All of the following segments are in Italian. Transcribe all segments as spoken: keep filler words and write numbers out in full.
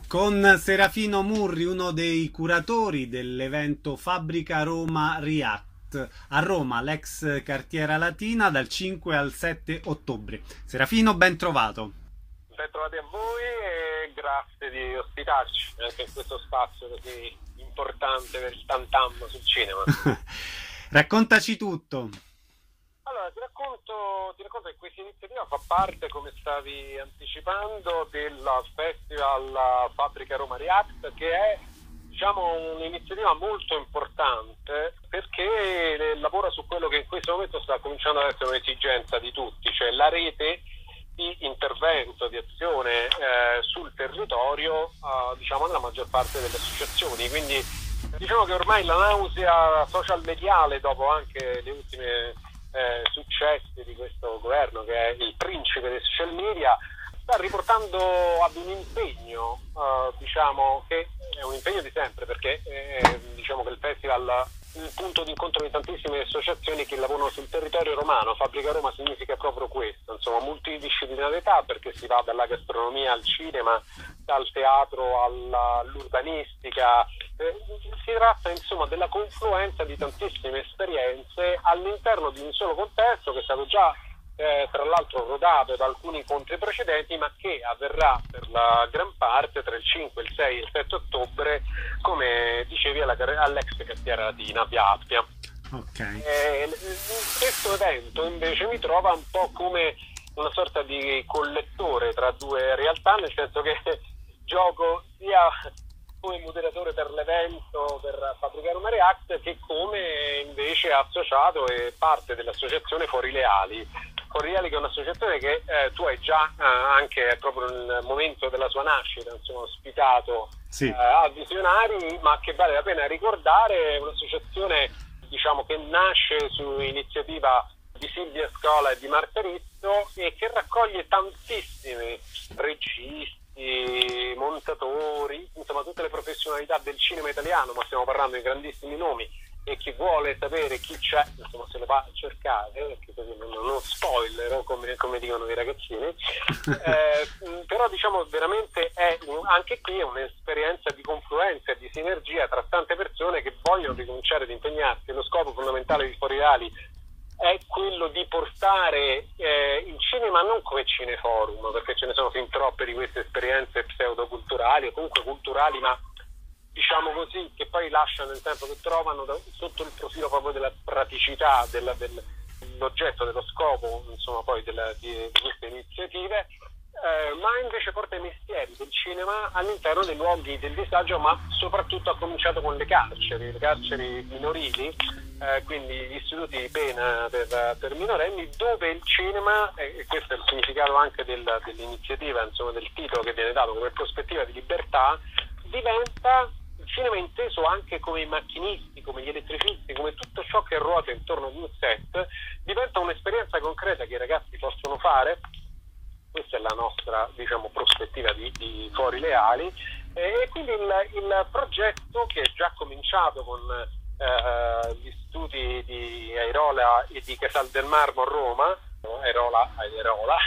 con Serafino Murri, uno dei curatori dell'evento Fabbrica Roma React a Roma, l'ex Cartiera Latina, dal cinque al sette ottobre. Serafino, ben trovato. Ben trovati a voi e grazie di ospitarci anche in questo spazio così importante per il tantam sul cinema. Raccontaci tutto. Allora, ti racconto, ti racconto che questa iniziativa fa parte, come stavi anticipando, del Festival Fabbrica Roma React, che è, diciamo, un'iniziativa molto importante perché lavora su quello che in questo momento sta cominciando ad essere un'esigenza di tutti, cioè la rete di intervento, di azione eh, sul territorio, eh, diciamo, nella maggior parte delle associazioni. Quindi diciamo che ormai la nausea social mediale, dopo anche le ultime eh, successi di questo governo, che è il principe dei social media, sta riportando ad un impegno, eh, diciamo, che è un impegno di sempre, perché eh, diciamo che il festival è il punto di incontro di tantissime associazioni che lavorano sul territorio romano. Fabbrica Roma significa proprio questo, insomma, multidisciplinarietà, perché si va dalla gastronomia al cinema, dal teatro alla, all'urbanistica. Eh, si tratta, insomma, della confluenza di tantissime esperienze all'interno di un solo contesto che è stato già Eh, tra l'altro rodato da alcuni incontri precedenti, ma che avverrà per la gran parte tra il cinque, il sei e il sette ottobre, come dicevi, alla, all'ex Cartiera Latina, via Appia. Okay. Eh, questo evento invece mi trova un po' come una sorta di collettore tra due realtà, nel senso che gioco sia come moderatore per l'evento, per Fabbrica Roma React, che come invece associato e parte dell'associazione Fuori Leali. Fuori Leali, che è un'associazione che eh, tu hai già eh, anche proprio nel momento della sua nascita, insomma, ospitato Sì. eh, a Visionari, ma che vale la pena ricordare. È un'associazione, diciamo, che nasce su iniziativa di Silvia Scola e di Marta Rizzo e che raccoglie tantissimi registi, montatori, insomma tutte le professionalità del cinema italiano, ma stiamo parlando di grandissimi nomi, e chi vuole sapere chi c'è, insomma, se le va a cercare, perché così non, non spoiler, come, come dicono i ragazzini. Eh, però diciamo veramente è anche qui è un'esperienza di confluenza e di sinergia tra tante persone che vogliono ricominciare ad impegnarsi. Lo scopo fondamentale di Fuori Leali è quello di portare eh, il cinema non come cineforum, perché ce ne sono fin troppe di queste esperienze pseudoculturali o comunque culturali, ma diciamo così, che poi lasciano il tempo che trovano da, sotto il profilo proprio della praticità della, del, dell'oggetto, dello scopo, insomma, poi della, di, di queste iniziative, eh, ma invece porta i mestieri del cinema all'interno dei luoghi del disagio, ma soprattutto ha cominciato con le carceri, le carceri minorili, eh, quindi gli istituti di pena per, per minorenni, dove il cinema, e questo è il significato anche del, dell'iniziativa, insomma, del titolo che viene dato come prospettiva di libertà, diventa il cinema inteso anche come i macchinisti, come gli elettricisti, come tutto ciò che ruota intorno ad un set, diventa un'esperienza concreta che i ragazzi possono fare. Questa è la nostra, diciamo, prospettiva di, di Fuori Leali, e quindi il, il progetto, che è già cominciato con eh, gli studi di Airola e di Casal del Marmo a Roma, Airola, Airola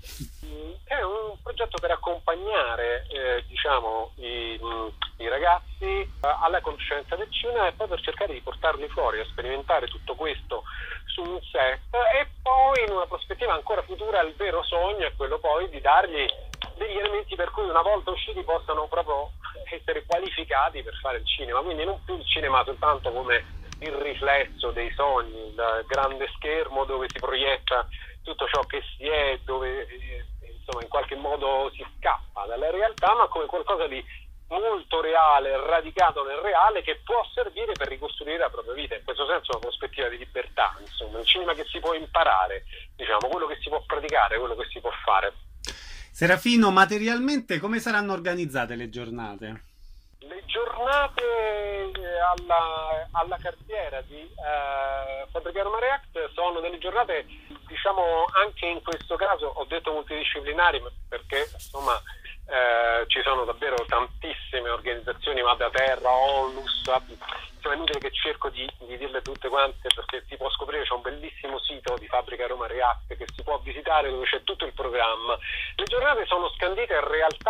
è un progetto per accompagnare eh, diciamo i, i ragazzi eh, alla conoscenza del cinema e poi per cercare di portarli fuori a sperimentare tutto questo su un set, e poi in una prospettiva ancora futura il vero sogno è quello poi di dargli degli elementi per cui una volta usciti possano proprio essere qualificati per fare il cinema, quindi non più il cinema soltanto come il riflesso dei sogni, il grande schermo dove si proietta tutto ciò che si è, dove eh, insomma in qualche modo si scappa dalla realtà, ma come qualcosa di molto reale, radicato nel reale, che può servire per ricostruire la propria vita. In questo senso una prospettiva di libertà, insomma, il cinema che si può imparare, diciamo, quello che si può praticare, quello che si può fare. Serafino, materialmente come saranno organizzate le giornate? Le giornate alla, alla cartiera di eh, Fabbrica Roma React sono delle giornate, diciamo, anche in questo caso ho detto multidisciplinari, perché insomma eh, ci sono davvero tantissime organizzazioni, ma da terra, Onlus, insomma è inutile che cerco di, di dirle tutte quante, perché si può scoprire. C'è un bellissimo sito di Fabbrica Roma React che si può visitare, dove c'è tutto il programma. Le giornate sono scandite in realtà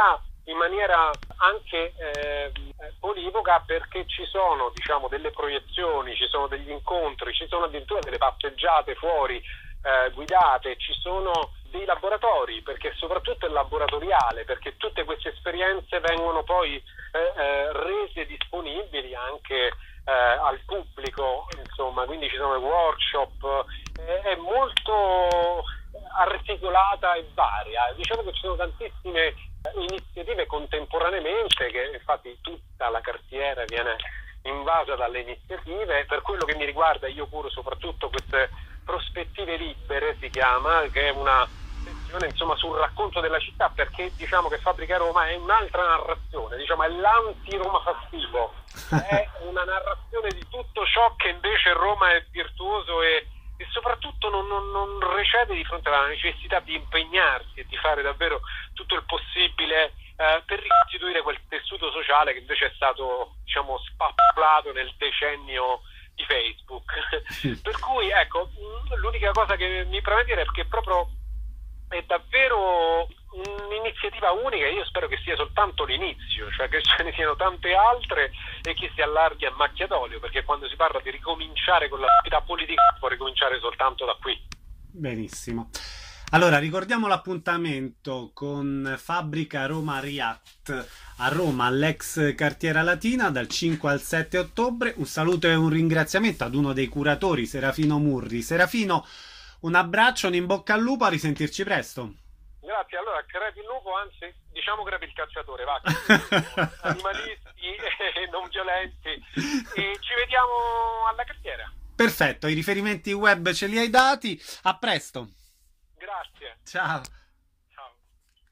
in maniera anche eh, polivoca, perché ci sono, diciamo, delle proiezioni, ci sono degli incontri, ci sono addirittura delle passeggiate fuori eh, guidate, ci sono dei laboratori, perché soprattutto è laboratoriale, perché tutte queste esperienze vengono poi eh, eh, rese disponibili anche eh, al pubblico, insomma, quindi ci sono workshop, eh, è molto articolata e varia. Diciamo che ci sono tantissime iniziative contemporaneamente, che infatti tutta la cartiera viene invasa dalle iniziative. Per quello che mi riguarda, io curo soprattutto queste prospettive libere, si chiama, che è una sezione, insomma, sul racconto della città, perché diciamo che Fabbrica Roma è un'altra narrazione, diciamo è l'anti-Roma festivo, è una narrazione di tutto ciò che invece Roma è virtuoso e e soprattutto non, non, non recede di fronte alla necessità di impegnarsi e di fare davvero tutto il possibile eh, per ricostituire quel tessuto sociale che invece è stato, diciamo, spappolato nel decennio di Facebook. Per cui, ecco, l'unica cosa che mi preme dire è che proprio è davvero un'iniziativa unica. Io spero che sia soltanto l'inizio, cioè che ce ne siano tante altre e che si allarghi a macchia d'olio, perché quando si parla di ricominciare con l'attività politica si può ricominciare soltanto da qui. Benissimo. Allora, ricordiamo l'appuntamento con Fabbrica Roma Riatt a Roma, all'ex Cartiera Latina, dal cinque al sette ottobre. Un saluto e un ringraziamento ad uno dei curatori, Serafino Murri. Serafino, un abbraccio, un in bocca al lupo, a risentirci presto. Grazie, allora crepi il lupo, anzi diciamo crepi il cacciatore, va, animalisti e non violenti, e ci vediamo alla cartiera. Perfetto, i riferimenti web ce li hai dati, a presto. Grazie. Ciao.